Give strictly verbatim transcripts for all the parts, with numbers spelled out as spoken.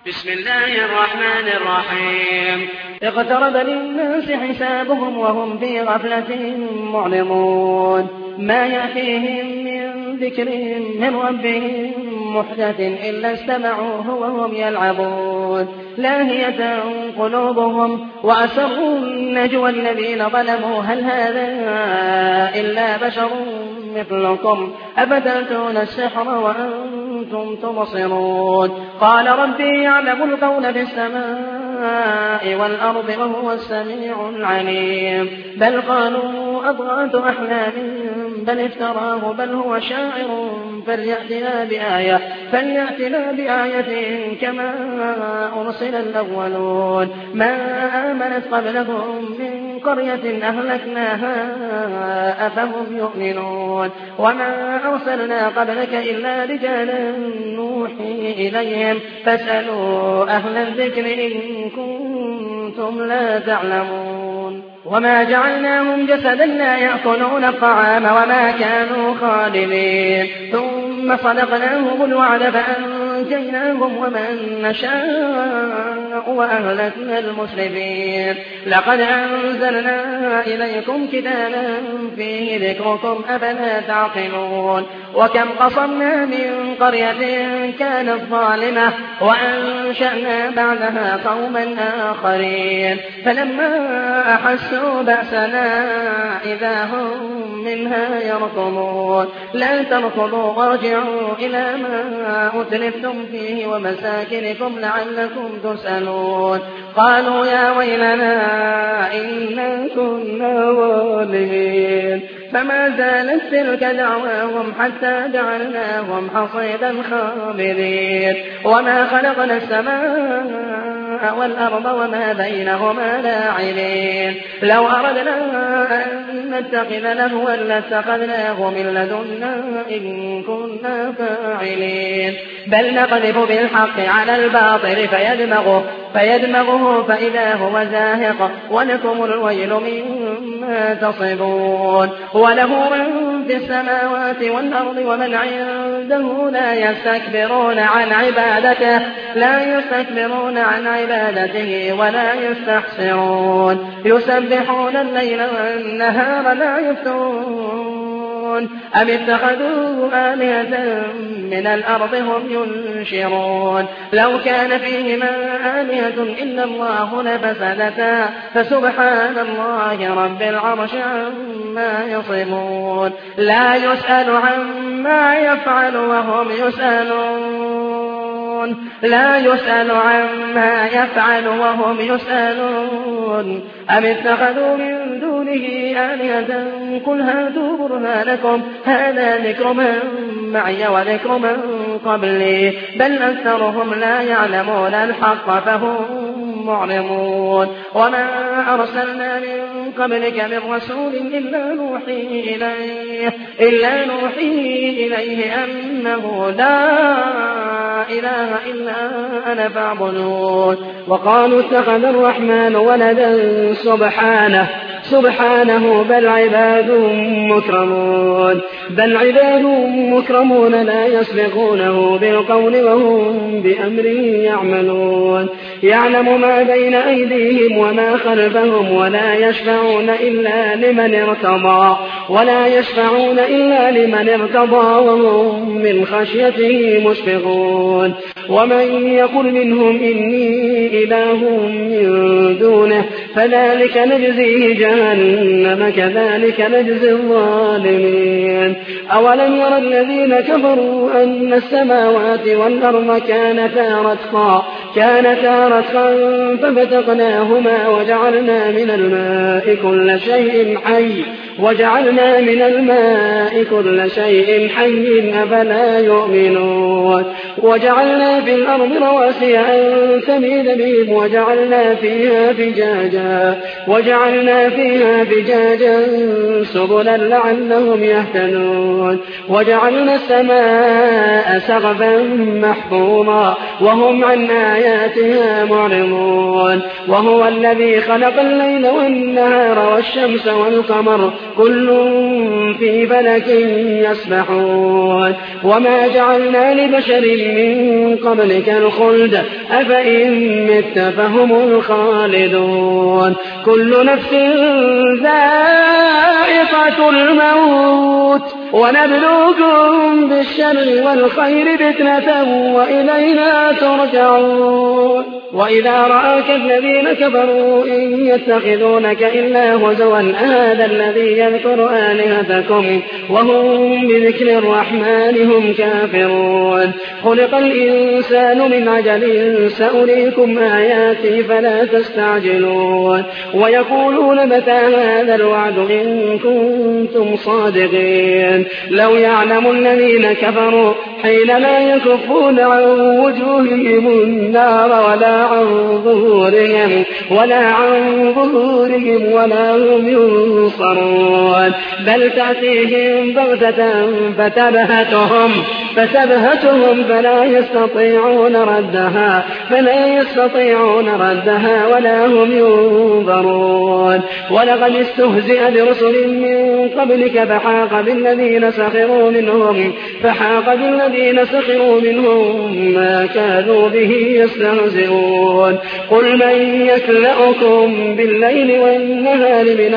بسم الله الرحمن الرحيم. اقترب للناس حسابهم وهم في غفلة معرضون ما يأتيهم من ذكر من ربهم محدث إلا استمعوه وهم يلعبون لاهية قلوبهم وأسروا النجوى الذين ظلموا هل هذا إلا بشر مثلكم أفتأتون السحر وأنتم تبصرون قال ربي يعلم القول في السماء والأرض وهو السميع العليم بل قالوا أضغاث أحلام بل افتراه بل هو شاعر فليأتنا بآية فليأتنا بآية كما أرسل الأولون ما آمنت قبلهم من قرية أهلكناها أفهم يؤمنون وما أرسلنا قبلك إلا رجالا نوحي إليهم فاسألوا أهل الذكر إن كنتم لا تعلمون وما جعلناهم جسدا لا يأكلون الطعام وما كانوا خالدين ثم صدقناهم الوعد فأنجيناهم ومن نشاء وأهلكنا المسرفين لقد أنزلنا إليكم كتابا فيه ذكركم أفلا تعقلون وكم قصمنا من قرية كانت ظالمة وأنشأنا بعدها قوما آخرين فلما أحسوا بأسنا إذا هم منها يركضون لا تركضوا وارجعوا إلى ما أتلفتم فيه ومساكنكم لعلكم تسألون قالوا يا ويلنا إنا كنا ظالمين فما زالت تلك دعواهم حتى جعلناهم حصيدا خامدين وما خلقنا السماء والأرض وما بينهما لاعبين لو أردنا أن نتخذ لهوا لاتخذناه من لدنا إن كنا فاعلين بل نقذف بالحق على الباطل فيدمغه, فيدمغه فإذا هو زاهق ولكم الويل مما تصبون وله من في السماوات والأرض ومن عنده لا يستكبرون عن عبادته لا يستكبرون عن عبادته ولا يستحسرون يسبحون الليل والنهار لا يفترون أم اتخذوا آلهة من الأرض هم ينشرون لو كان فيهما آلهة إلا الله لفسدتا فسبحان الله رب العرش عما يصفون لا يسأل عما يفعل وهم يسألون لا يسأل عما يفعل وهم يسألون أم اتخذوا من دونه آلهة قل هاتوا برهانكم هذا ذكر من معي وذكر من قبلي بل أكثرهم لا يعلمون الحق فهم معرضون وما أرسلنا من قبلك من رسول إلا نوحي إليه إلا نوحي إليه أنه لا إله إلا أنا فاعبدون وقالوا اتخذ الرحمن ولدا سبحانه سبحانه بل عباد مكرمون بل عباد مكرمون لا يسبقونه بالقول وهم بأمره يعملون يعلم ما بين أيديهم وما خلفهم ولا يشفعون إلا لمن ارتضى ولا يشفعون إلا لمن ارتضى وهم من خشيته مشفقون ومن يقل منهم إني إله من دونه فذلك نجزيه جهنم كذلك نجزي الظالمين أولم ير الذين كفروا أن السماوات والأرض كانتا رتقا كانتا رتقا ففتقناهما وجعلنا من الماء كل شيء حي وجعلنا من الماء كل شيء حي أفلا يؤمنون وجعلنا في الأرض رواسي أن تميد بهم وجعلنا فيها فجاجا وجعلنا فيها فجاجا سبلا لعلهم يهتدون وجعلنا السماء سقفا محفوظا وهم عن آياتنا آياتها معرضون وهو الذي خلق الليل والنهار والشمس والقمر كل في فلك يسبحون وما جعلنا لبشر من قبلك الخلد أفإن مت فهم الخالدون كل نفس ذائقة الموت ونبلوكم بالشر والخير فتنة وإلينا ترجعون وإذا رآك الذين كفروا إن يتخذونك إلا هزوا أهذا الذي يذكر آلهتكم وهم بذكر الرحمن هم كافرون خلق الإنسان من عجل سأريكم آياتي فلا تستعجلون ويقولون متى هذا الوعد إن كنتم صادقين لو يعلم الذين كفروا حين لا يكفون عن وجوههم النار ولا عن ظهورهم ولا عن ظهورهم ولا هم ينصرون بل تأتيهم بغتة فتبهتهم فتبهتهم فلا يستطيعون ردها فلا يستطيعون ردها ولا هم ينظرون ولقد استهزئ برسل من قبلك فحاق بالذين سخروا منهم فحاق بالذين سخروا منهم ما كانوا به يستهزئون قل من يكلأكم بالليل والنهار من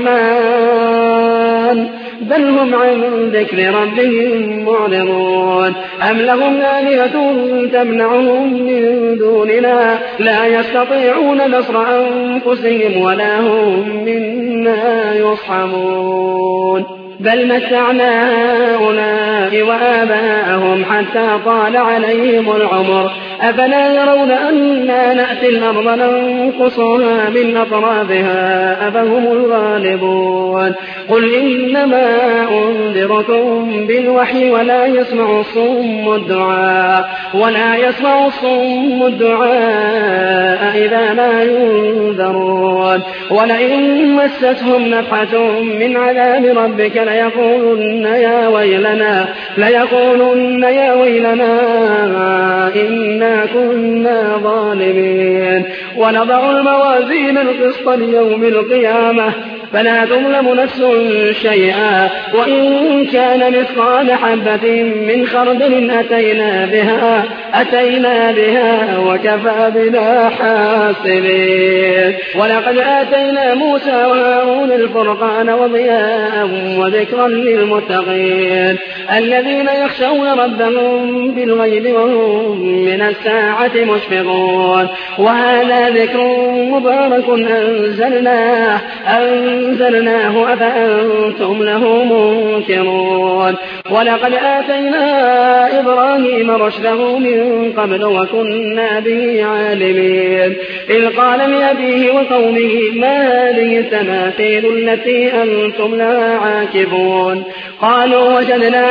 الرحمن بل هم عن ذكر ربهم معرضون أم لهم آلهة تمنعهم من دوننا لا يستطيعون نصر أنفسهم ولا هم منا يصحبون بل متعنا هؤلاء وآباءهم حتى طال عليهم العمر أفلا يرون أنا نأتي الأرض ننقصها من أطرافها أفهم الغالبون قل إنما أنذركم بالوحي ولا يسمع الصم الدعاء ولا يسمع الصم الدعاء إذا ما ينذرون ولئن مستهم نفحة من عذاب ربك ليقولن يا ويلنا ليقولن يا ويلنا إنا كنا ظالمين ونضع الموازين القسط ليوم القيامة فلا تظلم نفس شيئا وإن كان مثقال حبة من خردل أتينا بها أتينا بها وكفى بنا حاسبين ولقد آتينا موسى وهارون الفرقان وضياء وذكرا للمتقين الذين يخشون ربهم بالغيب وهم من الساعة مشفقون وهذا ذكر مبارك أنزلناه أنزلناه أفأنتم له منكرون ولقد آتينا إبراهيم رشده من قبل وكنا به عالمين إذ قال لأبيه وقومه ما هذه التماثيل التي أنتم لها عاكفون قالوا وجدنا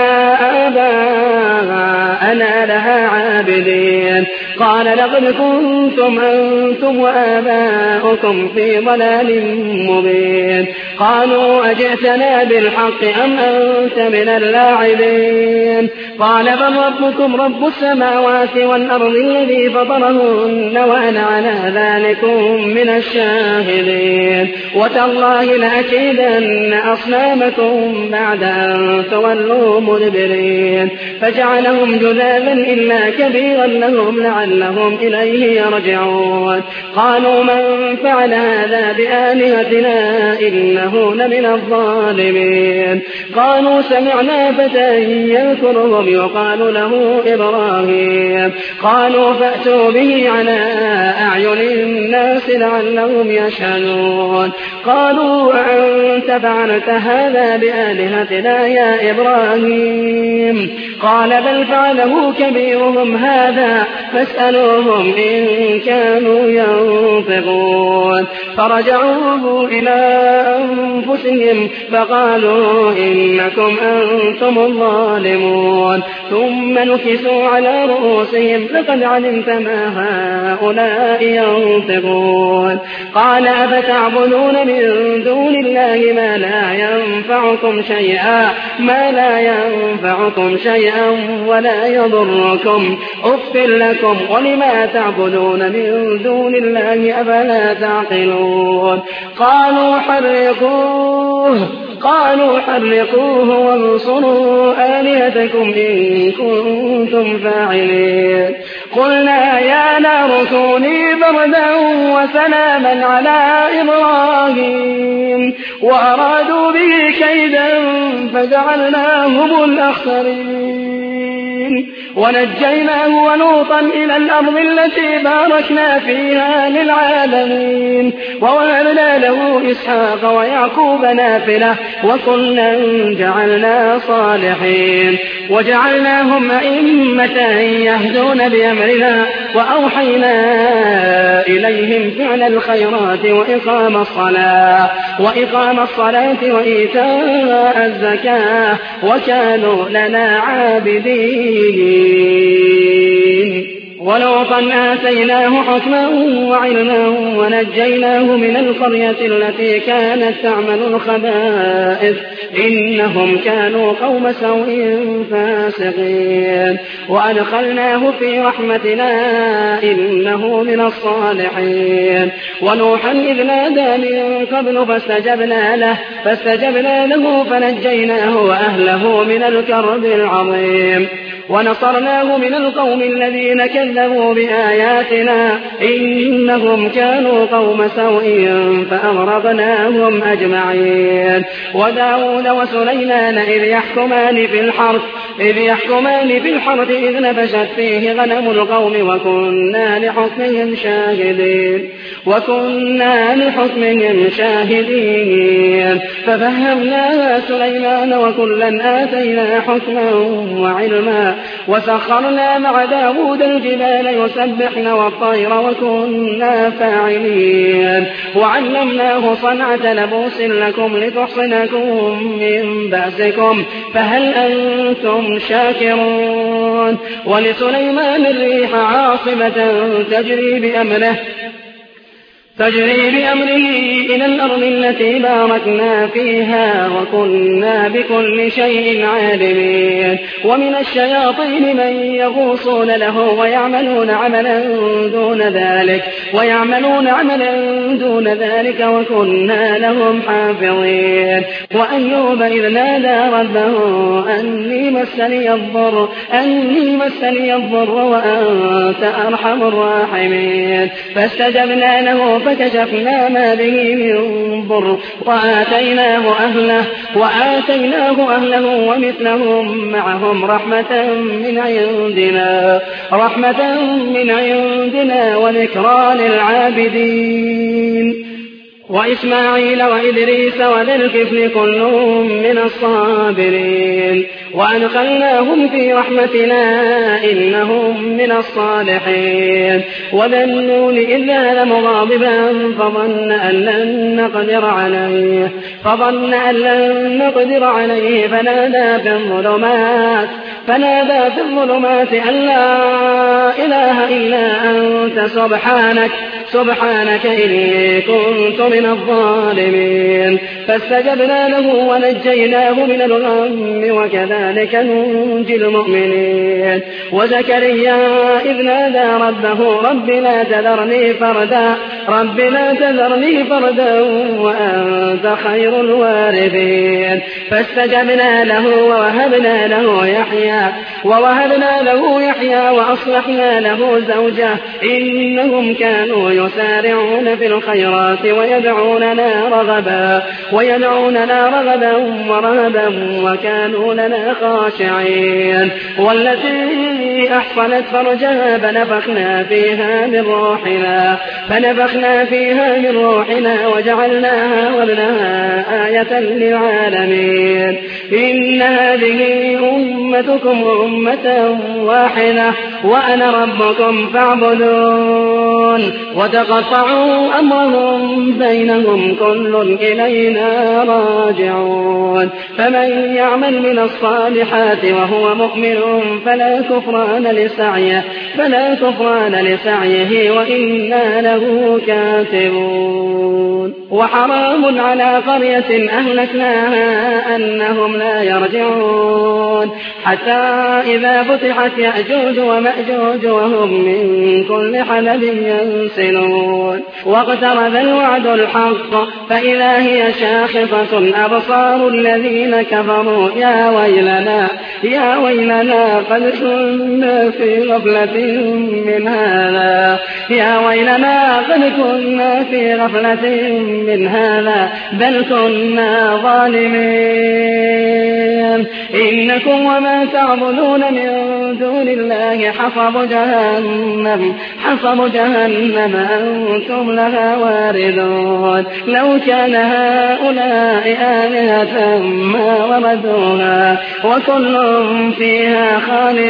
آباءنا لها عابدين قال لقد كنتم أنتم وآباؤكم في ضلال مبين قالوا أجئتنا بالحق أم أنت من اللاعبين قال بل ربكم رب السماوات والأرض الذي فطرهن وأنا على ذلكم من الشاهدين وتالله لأكيدن أصنامكم بعد أن تولوا مدبرين فجعلهم جذاذا إلا كبيرا لهم لعلهم إليه يرجعون قالوا من فعل هذا بآلهتنا إنه لمن الظالمين قالوا سمعنا فتى يذكرهم يقال له إبراهيم قالوا فأتوا به على أعين الناس لعلهم يشهدون قالوا أنت فعلت هذا بآلهتنا يا إبراهيم قال بل فعله كبيرهم هذا فاسألوهم إن كانوا ينطقون فرجعوا إلى أنفسهم فقالوا إنكم أنتم الظالمون ثم نكسوا على رؤوسهم لقد علمت ما هؤلاء ينطقون قال أفتعبدون من دون الله ما لا ينفعكم شيئا ما لا ينفعكم شيئا ولا يضركم أف لكم ولما تعبدون من دون الله أفلا تعقلون قالوا حرقوه قالوا حرقوه وانصروا آلهتكم إن كنتم فاعلين قلنا يا نار كوني بردا وسلاما على إبراهيم وأرادوا به كيدا فجعلناهم الأخسرين ونجيناه ولوطا إلى الأرض التي باركنا فيها للعالمين ووهبنا له إسحاق ويعقوب نافلة وكلا جعلنا صالحين وجعلناهم أئمة يهدون بأمرنا وأوحينا إليهم فعل الخيرات وإقام الصلاة وإقام الصلاة وإيتاء الزكاة وكانوا لنا عابدين ولوطا آتيناه حكما وعلما ونجيناه من القرية التي كانت تعمل الخبائث إنهم كانوا قوم سوء فاسقين وأدخلناه في رحمتنا إنه من الصالحين ونوحا إذ نادى من قبل فاستجبنا له فاستجبنا له فنجيناه وأهله من الكرب العظيم ونصرناه من القوم الذين كذبوا بآياتنا إنهم كانوا قوم سوء فأغرقناهم أجمعين وداود وسليمان إذ يحكمان في الحرث إذ يحكمان في الحرث إذ نفشت فيه غنم القوم وكنا لحكمهم شاهدين وكنا لحكمهم شاهدين ففهمناها سليمان وكلا آتينا حكما وعلما وسخرنا مع داود الجبال يسبحن والطير وكنا فاعلين وعلمناه صنعة لبوس لكم لتحصنكم من بأسكم فهل أنتم شاكرون ولسليمان الريح عاصفة تجري بأمره تجري بأمره إلى الأرض التي باركنا فيها وكنا بكل شيء عالمين ومن الشياطين من يغوصون له ويعملون عملا دون ذلك ويعملون عملا دون ذلك وكنا لهم حافظين وأيوب إذ نادى ربه أني مسني الضر أني مسني الضر وأنت أرحم الراحمين فاستجبنا له فكشفنا ما به من ضر وآتيناه أهله وآتيناه أهله ومثلهم معهم رحمة من عندنا رحمة من عندنا وذكرى للعابدين وإسماعيل وإدريس وذا الكفل كلهم من الصابرين وأدخلناهم في رحمتنا إنهم من الصالحين وذا النون إذ ذهب مغاضبا فظن أن لن نقدر عليه فظن أن لن نقدر عليه فنادى في الظلمات فنادى في الظلمات أن لا إله إلا أنت سبحانك سبحانك إني كنت من الظالمين فاستجبنا له ونجيناه من الغم وكذلك ننجي المؤمنين وزكريا إذ نادى ربه رب لا تذرني فردا رب لا تذرني فردا وأنت خير الوارثين فاستجبنا له ووهبنا له يحيى ووهبنا له يحيى وأصلحنا له زوجه إنهم كانوا يسارعون في الخيرات ويدعوننا رغبا ويدعوننا رغبا ورهبا وكانوا لنا خاشعين والتي أحصنت فرجها فنفخنا فيها من روحنا فنفخنا فيها من روحنا وجعلناها وابنها آية للعالمين إن هذه أمتكم أمة واحدة وأنا ربكم فاعبدون يعدلون وتقطعوا أمرهم بينهم كل إلينا راجعون فمن يعمل من الصالحات وهو مؤمن فلا كفران لسعيه فلا كفران لسعيه وإنا له كاتبون وحرام على قرية أهلكناها أنهم لا يرجعون حتى إذا فتحت يأجوج ومأجوج وهم من كل حدب ينسلون واقترب الوعد الحق فإذا هي شاخصة أبصار الذين كفروا يا ويلنا يا ويلنا قد كنا في غفلة من هذا يا ويلنا قد كنا في غفلة من هذا بل كنا ظالمين إنكم وما تعبدون من دون الله حصب جهنم حصب جهنم أنتم لها واردون لو كان هؤلاء آلهة ما وردوها وكل فيها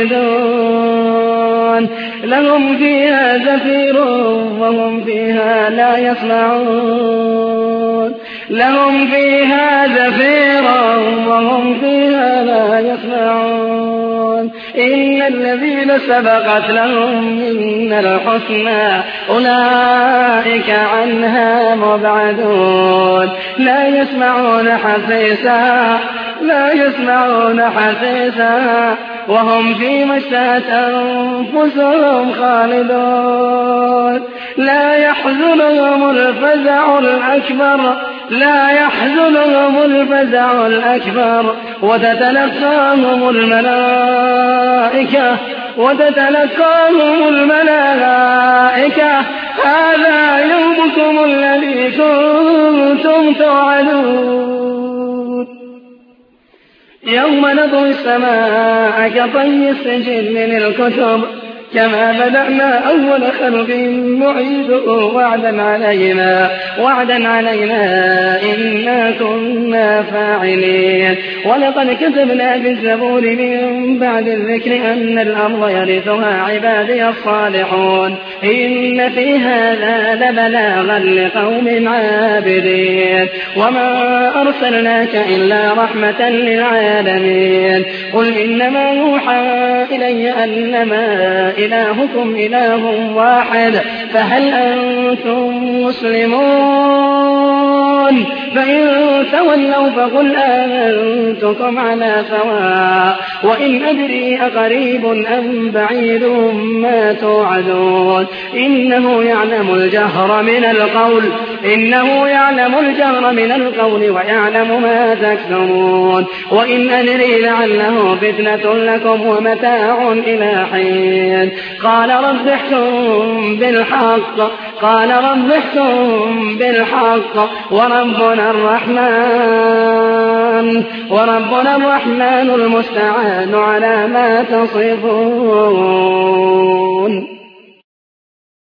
خالدون لهم فيها زفير وهم فيها لا يسمعون لهم فيها زفير وهم فيها لا يسمعون إن الذين سبقت لهم منا الحسنى أولئك عنها مبعدون لا يسمعون حسيسها لا يسمعون حسيسها وهم فيما اشتهت أنفسهم خالدون لا يحزنهم الفزع الأكبر لا يحزنهم الفزع الأكبر وتتلقاهم الملائكة وتتلقاهم الملائكة هذا يومكم الذي كنتم توعدون يوم نطوي السماء كطي السجل للكتب كما بدأنا أول خلق نعيده وعدا علينا وعدا علينا إنا كنا فاعلين ولقد كتبنا في الزبور من بعد الذكر أن الأرض يرثها عبادي الصالحون إن في هذا لبلاغا لقوم عابدين وما أرسلناك إلا رحمة للعالمين قل إنما يوحى إلي أنما إلهكم إله واحد فهل أنتم مسلمون فإن تولوا فقل آمنتكم على سواء وإن أدري أقريب أم بعيد ما توعدون إنه يعلم الجهر من القول إنه يعلم الجهر من القول ويعلم ما تكتمون وإن أدري لعله فتنة لكم ومتاع إلى حين قال رب احكم بالحق قال رب احكم بالحق وربنا الرحمن وربنا الرحمن المستعان على ما تصفون.